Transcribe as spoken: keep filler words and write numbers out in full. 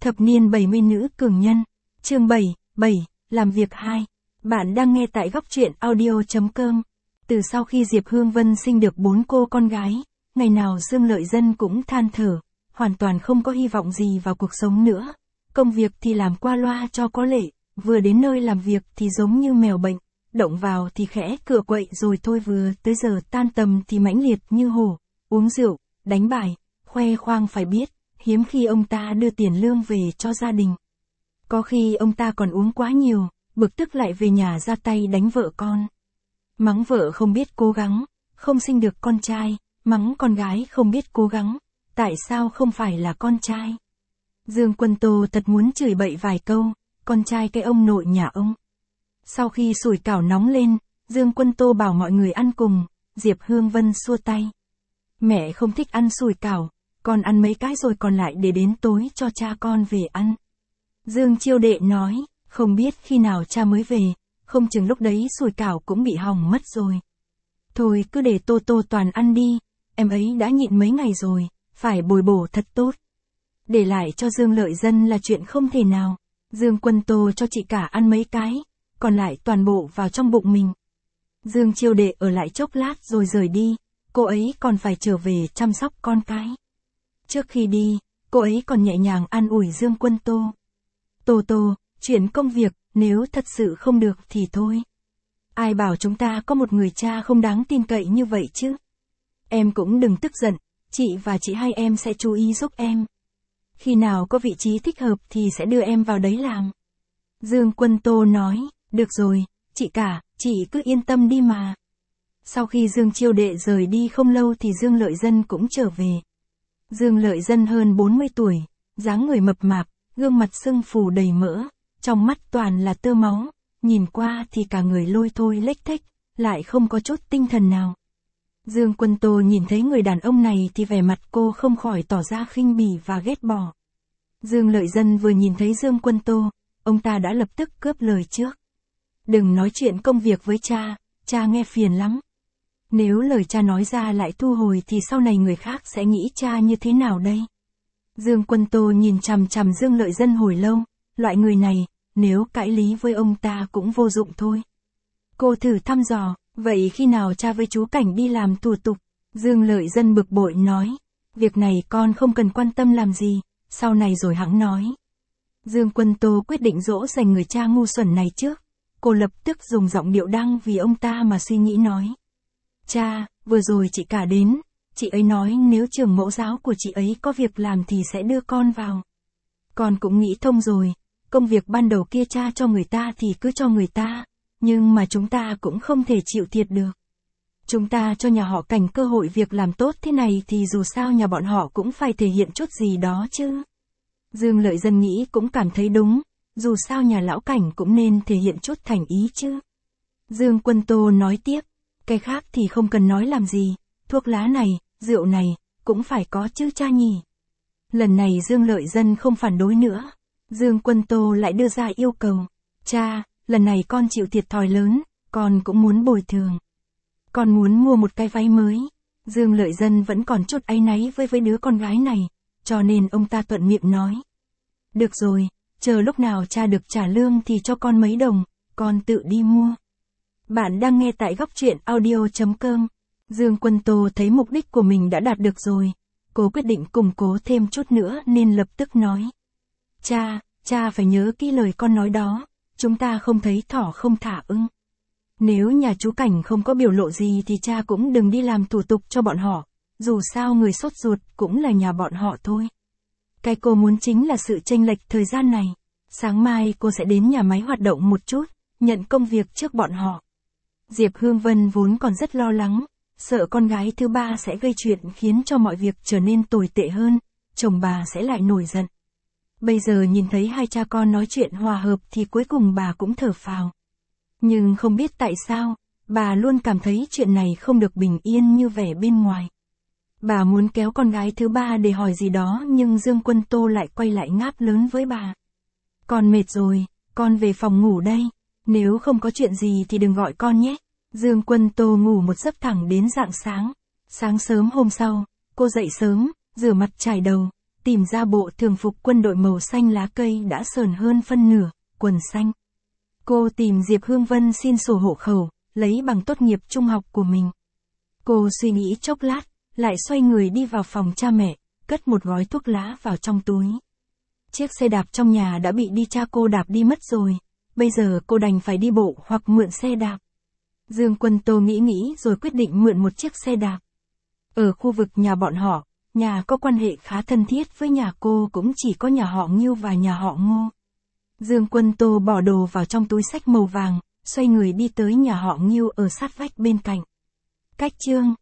Thập niên bảy mươi nữ cường nhân. Chương bảy, bảy, làm việc hai. Bạn đang nghe tại góc truyện audio chấm com. Từ sau khi Diệp Hương Vân sinh được bốn cô con gái, ngày nào Dương Lợi Dân cũng than thở, hoàn toàn không có hy vọng gì vào cuộc sống nữa. Công việc thì làm qua loa cho có lệ, vừa đến nơi làm việc thì giống như mèo bệnh, động vào thì khẽ cựa quậy rồi thôi, vừa tới giờ tan tầm thì mãnh liệt như hổ, uống rượu, đánh bài, khoe khoang phải biết, hiếm khi ông ta đưa tiền lương về cho gia đình. Có khi ông ta còn uống quá nhiều, bực tức lại về nhà ra tay đánh vợ con. Mắng vợ không biết cố gắng, không sinh được con trai, mắng con gái không biết cố gắng, tại sao không phải là con trai. Dương Quân Tô thật muốn chửi bậy vài câu, con trai cái ông nội nhà ông. Sau khi sủi cảo nóng lên, Dương Quân Tô bảo mọi người ăn cùng, Diệp Hương Vân xua tay. Mẹ không thích ăn sủi cảo, con ăn mấy cái rồi còn lại để đến tối cho cha con về ăn. Dương Chiêu Đệ nói, không biết khi nào cha mới về, không chừng lúc đấy sủi cảo cũng bị hỏng mất rồi. Thôi cứ để Tô Tô toàn ăn đi, em ấy đã nhịn mấy ngày rồi, phải bồi bổ thật tốt. Để lại cho Dương Lợi Dân là chuyện không thể nào. Dương Quân Tô cho chị cả ăn mấy cái, còn lại toàn bộ vào trong bụng mình. Dương Chiêu Đệ ở lại chốc lát rồi rời đi, cô ấy còn phải trở về chăm sóc con cái. Trước khi đi, cô ấy còn nhẹ nhàng an ủi Dương Quân Tô. Tô Tô, chuyển công việc, nếu thật sự không được thì thôi. Ai bảo chúng ta có một người cha không đáng tin cậy như vậy chứ. Em cũng đừng tức giận, chị và chị hai em sẽ chú ý giúp em. Khi nào có vị trí thích hợp thì sẽ đưa em vào đấy làm. Dương Quân Tô nói, được rồi, chị cả, chị cứ yên tâm đi mà. Sau khi Dương Chiêu Đệ rời đi không lâu thì Dương Lợi Dân cũng trở về. Dương Lợi Dân hơn bốn mươi tuổi, dáng người mập mạp, gương mặt sưng phù đầy mỡ, trong mắt toàn là tơ máu, nhìn qua thì cả người lôi thôi lếch thếch, lại không có chút tinh thần nào. Dương Quân Tô nhìn thấy người đàn ông này thì vẻ mặt cô không khỏi tỏ ra khinh bỉ và ghét bỏ. Dương Lợi Dân vừa nhìn thấy Dương Quân Tô, ông ta đã lập tức cướp lời trước. Đừng nói chuyện công việc với cha, cha nghe phiền lắm. Nếu lời cha nói ra lại thu hồi thì sau này người khác sẽ nghĩ cha như thế nào đây? Dương Quân Tô nhìn chằm chằm Dương Lợi Dân hồi lâu, loại người này, nếu cãi lý với ông ta cũng vô dụng thôi. Cô thử thăm dò, vậy khi nào cha với chú Cảnh đi làm thủ tục? Dương Lợi Dân bực bội nói, việc này con không cần quan tâm làm gì, sau này rồi hẵng nói. Dương Quân Tô quyết định dỗ dành người cha ngu xuẩn này trước, cô lập tức dùng giọng điệu đăng vì ông ta mà suy nghĩ nói. Cha, vừa rồi chị cả đến, chị ấy nói nếu trường mẫu giáo của chị ấy có việc làm thì sẽ đưa con vào. Con cũng nghĩ thông rồi, công việc ban đầu kia cha cho người ta thì cứ cho người ta, nhưng mà chúng ta cũng không thể chịu thiệt được. Chúng ta cho nhà họ Cảnh cơ hội việc làm tốt thế này thì dù sao nhà bọn họ cũng phải thể hiện chút gì đó chứ. Dương Lợi Dân nghĩ cũng cảm thấy đúng, dù sao nhà lão Cảnh cũng nên thể hiện chút thành ý chứ. Dương Quân Tô nói tiếp, cái khác thì không cần nói làm gì, thuốc lá này, rượu này, cũng phải có chứ cha nhỉ. Lần này Dương Lợi Dân không phản đối nữa. Dương Quân Tô lại đưa ra yêu cầu. Cha, lần này con chịu thiệt thòi lớn, con cũng muốn bồi thường. Con muốn mua một cái váy mới. Dương Lợi Dân vẫn còn chút áy náy với với đứa con gái này, cho nên ông ta thuận miệng nói. Được rồi, chờ lúc nào cha được trả lương thì cho con mấy đồng, con tự đi mua. Bạn đang nghe tại góc truyện audio chấm com. Dương Quân Tô thấy mục đích của mình đã đạt được rồi. Cô quyết định củng cố thêm chút nữa nên lập tức nói. Cha, cha phải nhớ kỹ lời con nói đó, chúng ta không thấy thỏ không thả ưng. Nếu nhà chú Cảnh không có biểu lộ gì thì cha cũng đừng đi làm thủ tục cho bọn họ, dù sao người sốt ruột cũng là nhà bọn họ thôi. Cái cô muốn chính là sự chênh lệch thời gian này. Sáng mai cô sẽ đến nhà máy hoạt động một chút, nhận công việc trước bọn họ. Diệp Hương Vân vốn còn rất lo lắng, sợ con gái thứ ba sẽ gây chuyện khiến cho mọi việc trở nên tồi tệ hơn, chồng bà sẽ lại nổi giận. Bây giờ nhìn thấy hai cha con nói chuyện hòa hợp thì cuối cùng bà cũng thở phào. Nhưng không biết tại sao, bà luôn cảm thấy chuyện này không được bình yên như vẻ bên ngoài. Bà muốn kéo con gái thứ ba để hỏi gì đó nhưng Dương Quân Tô lại quay lại ngáp lớn với bà. Con mệt rồi, con về phòng ngủ đây, nếu không có chuyện gì thì đừng gọi con nhé. Dương Quân Tô ngủ một giấc thẳng đến rạng sáng. Sáng sớm hôm sau, cô dậy sớm, rửa mặt chải đầu, tìm ra bộ thường phục quân đội màu xanh lá cây đã sờn hơn phân nửa, quần xanh. Cô tìm Diệp Hương Vân xin sổ hộ khẩu, lấy bằng tốt nghiệp trung học của mình. Cô suy nghĩ chốc lát, lại xoay người đi vào phòng cha mẹ, cất một gói thuốc lá vào trong túi. Chiếc xe đạp trong nhà đã bị đi cha cô đạp đi mất rồi, bây giờ cô đành phải đi bộ hoặc mượn xe đạp. Dương Quân Tô nghĩ nghĩ rồi quyết định mượn một chiếc xe đạp. Ở khu vực nhà bọn họ, nhà có quan hệ khá thân thiết với nhà cô cũng chỉ có nhà họ Ngưu và nhà họ Ngô. Dương Quân Tô bỏ đồ vào trong túi xách màu vàng, xoay người đi tới nhà họ Ngưu ở sát vách bên cạnh. Cách chương